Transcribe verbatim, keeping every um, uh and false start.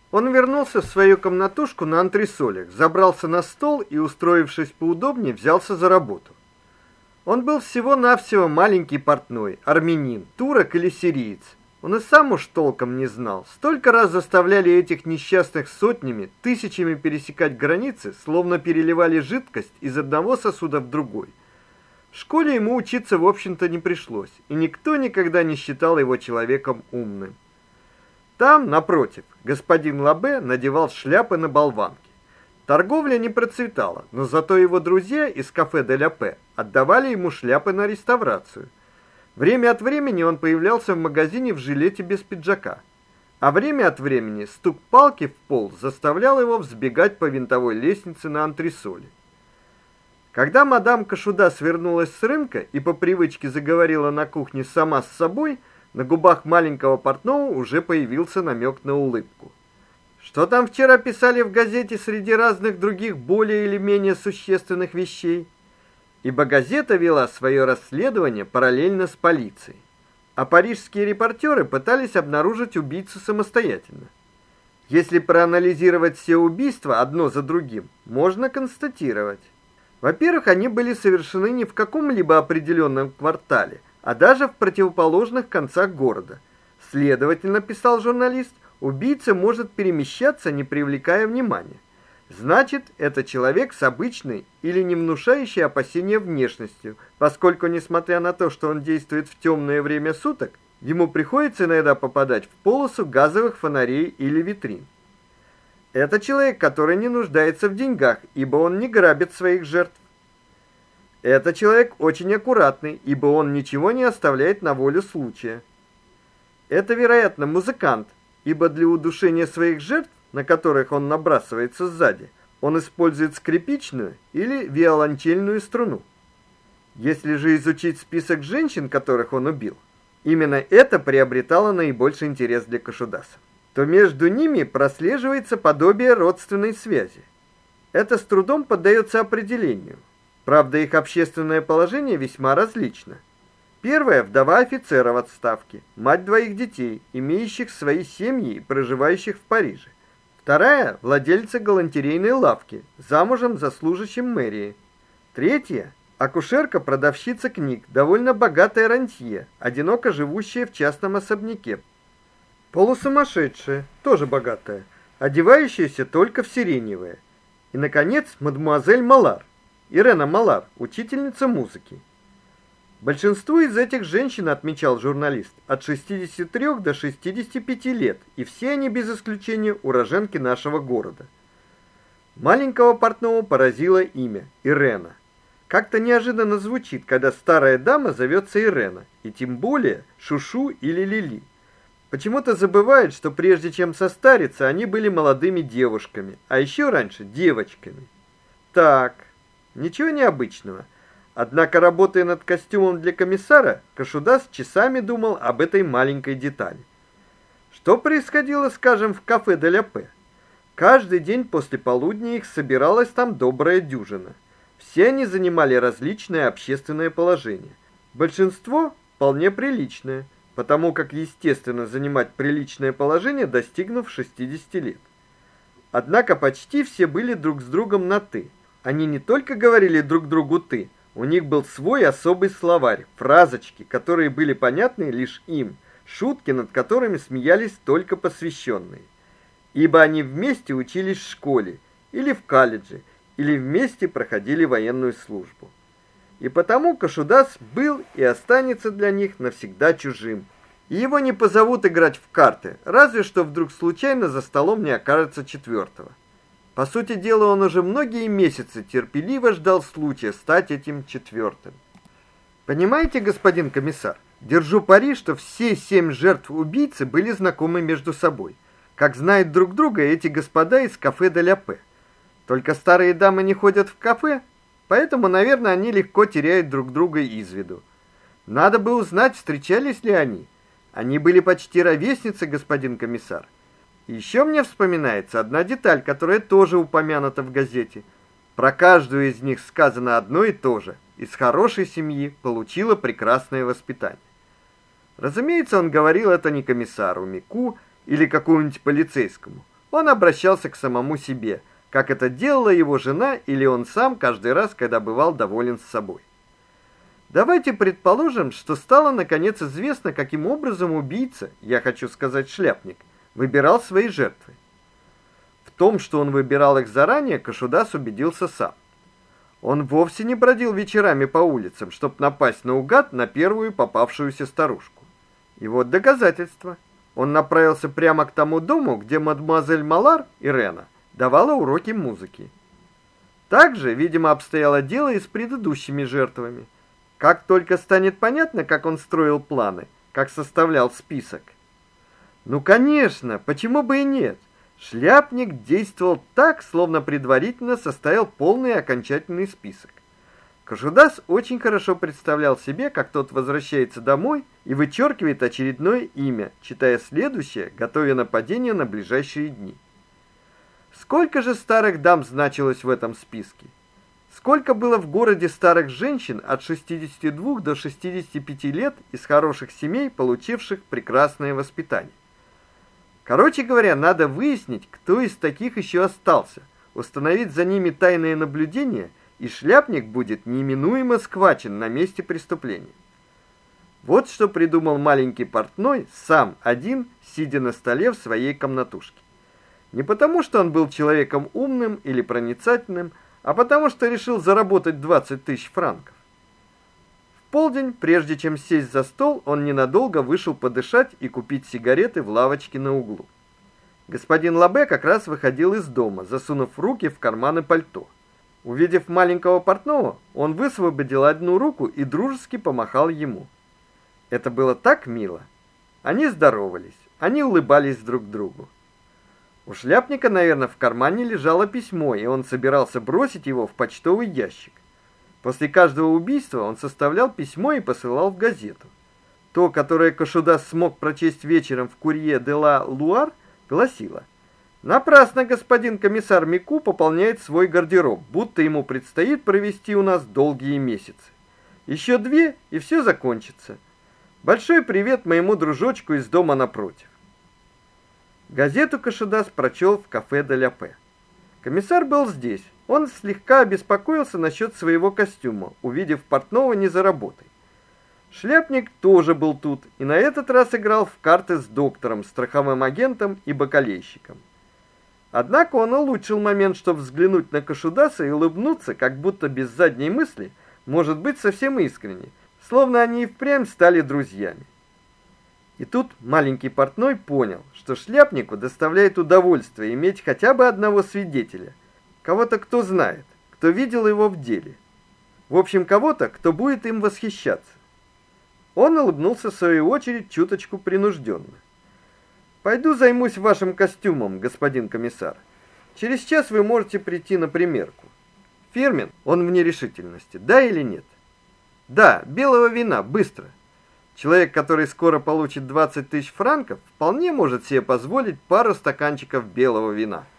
Он вернулся в свою комнатушку на антресолях, забрался на стол и, устроившись поудобнее, взялся за работу. Он был всего-навсего маленький портной, армянин, турок или сириец. Он и сам уж толком не знал. Столько раз заставляли этих несчастных сотнями, тысячами пересекать границы, словно переливали жидкость из одного сосуда в другой. В школе ему учиться, в общем-то, не пришлось, и никто никогда не считал его человеком умным. Там, напротив, господин Лабе надевал шляпы на болванки. Торговля не процветала, но зато его друзья из кафе де ля Пэ отдавали ему шляпы на реставрацию. Время от времени он появлялся в магазине в жилете без пиджака, а время от времени стук палки в пол заставлял его взбегать по винтовой лестнице на антресоли. Когда мадам Кашуда свернулась с рынка и по привычке заговорила на кухне сама с собой, на губах маленького портного уже появился намек на улыбку. Что там вчера писали в газете среди разных других более или менее существенных вещей? Ибо газета вела свое расследование параллельно с полицией, а парижские репортеры пытались обнаружить убийцу самостоятельно. Если проанализировать все убийства одно за другим, можно констатировать: во-первых, они были совершены не в каком-либо определенном квартале, а даже в противоположных концах города. Следовательно, писал журналист, убийца может перемещаться, не привлекая внимания. Значит, это человек с обычной или не внушающей опасения внешностью, поскольку, несмотря на то, что он действует в темное время суток, ему приходится иногда попадать в полосу газовых фонарей или витрин. Это человек, который не нуждается в деньгах, ибо он не грабит своих жертв. Это человек очень аккуратный, ибо он ничего не оставляет на волю случая. Это, вероятно, музыкант, ибо для удушения своих жертв, на которых он набрасывается сзади, он использует скрипичную или виолончельную струну. Если же изучить список женщин, которых он убил, именно это приобретало наибольший интерес для Кашудаса, то между ними прослеживается подобие родственной связи. Это с трудом поддается определению. Правда, их общественное положение весьма различно. Первая – вдова офицера в отставке, мать двоих детей, имеющих свои семьи и проживающих в Париже. Вторая – владельца галантерейной лавки, замужем за служащим мэрии. Третья – акушерка-продавщица книг, довольно богатая рантье, одиноко живущая в частном особняке. Полусумасшедшая, тоже богатая, одевающаяся только в сиреневое. И, наконец, мадемуазель Малар, Ирена Малар, учительница музыки. Большинству из этих женщин, отмечал журналист, от шестидесяти трёх до шестидесяти пяти лет, и все они без исключения уроженки нашего города. Маленького портного поразило имя Ирена. Как-то неожиданно звучит, когда старая дама зовется Ирена, и тем более Шушу или Лили. Почему-то забывают, что прежде чем состариться, они были молодыми девушками, а еще раньше девочками. Так, ничего необычного. Однако, работая над костюмом для комиссара, Кашудас часами думал об этой маленькой детали. Что происходило, скажем, в кафе де ля Пэ? Каждый день после полудня их собиралась там добрая дюжина. Все они занимали различное общественное положение. Большинство вполне приличное, потому как естественно занимать приличное положение, достигнув шестидесяти лет. Однако почти все были друг с другом на «ты». Они не только говорили друг другу «ты», у них был свой особый словарь, фразочки, которые были понятны лишь им, шутки, над которыми смеялись только посвященные. Ибо они вместе учились в школе, или в колледже, или вместе проходили военную службу. И потому Кашудас был и останется для них навсегда чужим. И его не позовут играть в карты, разве что вдруг случайно за столом не окажется четвертого. По сути дела, он уже многие месяцы терпеливо ждал случая стать этим четвертым. Понимаете, господин комиссар, держу пари, что все семь жертв убийцы были знакомы между собой, как знают друг друга эти господа из кафе де ля Пэ. Только старые дамы не ходят в кафе, поэтому, наверное, они легко теряют друг друга из виду. Надо бы узнать, встречались ли они. Они были почти ровесницы, господин комиссар. Еще мне вспоминается одна деталь, которая тоже упомянута в газете. Про каждую из них сказано одно и то же: из хорошей семьи получила прекрасное воспитание. Разумеется, он говорил это не комиссару Мику или какому-нибудь полицейскому. Он обращался к самому себе, как это делала его жена или он сам каждый раз, когда бывал доволен собой. Давайте предположим, что стало наконец известно, каким образом убийца, я хочу сказать шляпник, выбирал свои жертвы. В том, что он выбирал их заранее, Кашудас убедился сам. Он вовсе не бродил вечерами по улицам, чтобы напасть наугад на первую попавшуюся старушку. И вот доказательство. Он направился прямо к тому дому, где мадемуазель Малар, Ирена, давала уроки музыки. Также, видимо, обстояло дело и с предыдущими жертвами. Как только станет понятно, как он строил планы, как составлял список. Ну, конечно, почему бы и нет? Шляпник действовал так, словно предварительно составил полный и окончательный список. Кашудас очень хорошо представлял себе, как тот возвращается домой и вычеркивает очередное имя, читая следующее, готовя нападение на ближайшие дни. Сколько же старых дам значилось в этом списке? Сколько было в городе старых женщин от шестидесяти двух до шестидесяти пяти лет из хороших семей, получивших прекрасное воспитание? Короче говоря, надо выяснить, кто из таких еще остался, установить за ними тайное наблюдение, и шляпник будет неминуемо схвачен на месте преступления. Вот что придумал маленький портной сам один, сидя на столе в своей комнатушке. Не потому, что он был человеком умным или проницательным, а потому что решил заработать двадцать тысяч франков. В полдень, прежде чем сесть за стол, он ненадолго вышел подышать и купить сигареты в лавочке на углу. Господин Лабе как раз выходил из дома, засунув руки в карманы пальто. Увидев маленького портного, он высвободил одну руку и дружески помахал ему. Это было так мило. Они здоровались, они улыбались друг другу. У шляпника, наверное, в кармане лежало письмо, и он собирался бросить его в почтовый ящик. После каждого убийства он составлял письмо и посылал в газету. То, которое Кашудас смог прочесть вечером в Курье де ла Луар, гласило: «Напрасно господин комиссар Мику пополняет свой гардероб, будто ему предстоит провести у нас долгие месяцы. Еще две, и все закончится. Большой привет моему дружочку из дома напротив». Газету Кашудас прочел в кафе де ля Пэ. Комиссар был здесь. Он слегка обеспокоился насчет своего костюма, увидев портного не за работой. Шляпник тоже был тут и на этот раз играл в карты с доктором, страховым агентом и бакалейщиком. Однако он улучшил момент, чтобы взглянуть на Кашудаса и улыбнуться, как будто без задней мысли, может быть, совсем искренне, словно они и впрямь стали друзьями. И тут маленький портной понял, что шляпнику доставляет удовольствие иметь хотя бы одного свидетеля, кого-то, кто знает, кто видел его в деле. В общем, кого-то, кто будет им восхищаться. Он улыбнулся в свою очередь чуточку принужденно. «Пойду займусь вашим костюмом, господин комиссар. Через час вы можете прийти на примерку». Фирмен, он в нерешительности, да или нет? Да, белого вина, быстро. Человек, который скоро получит двадцать тысяч франков, вполне может себе позволить пару стаканчиков белого вина.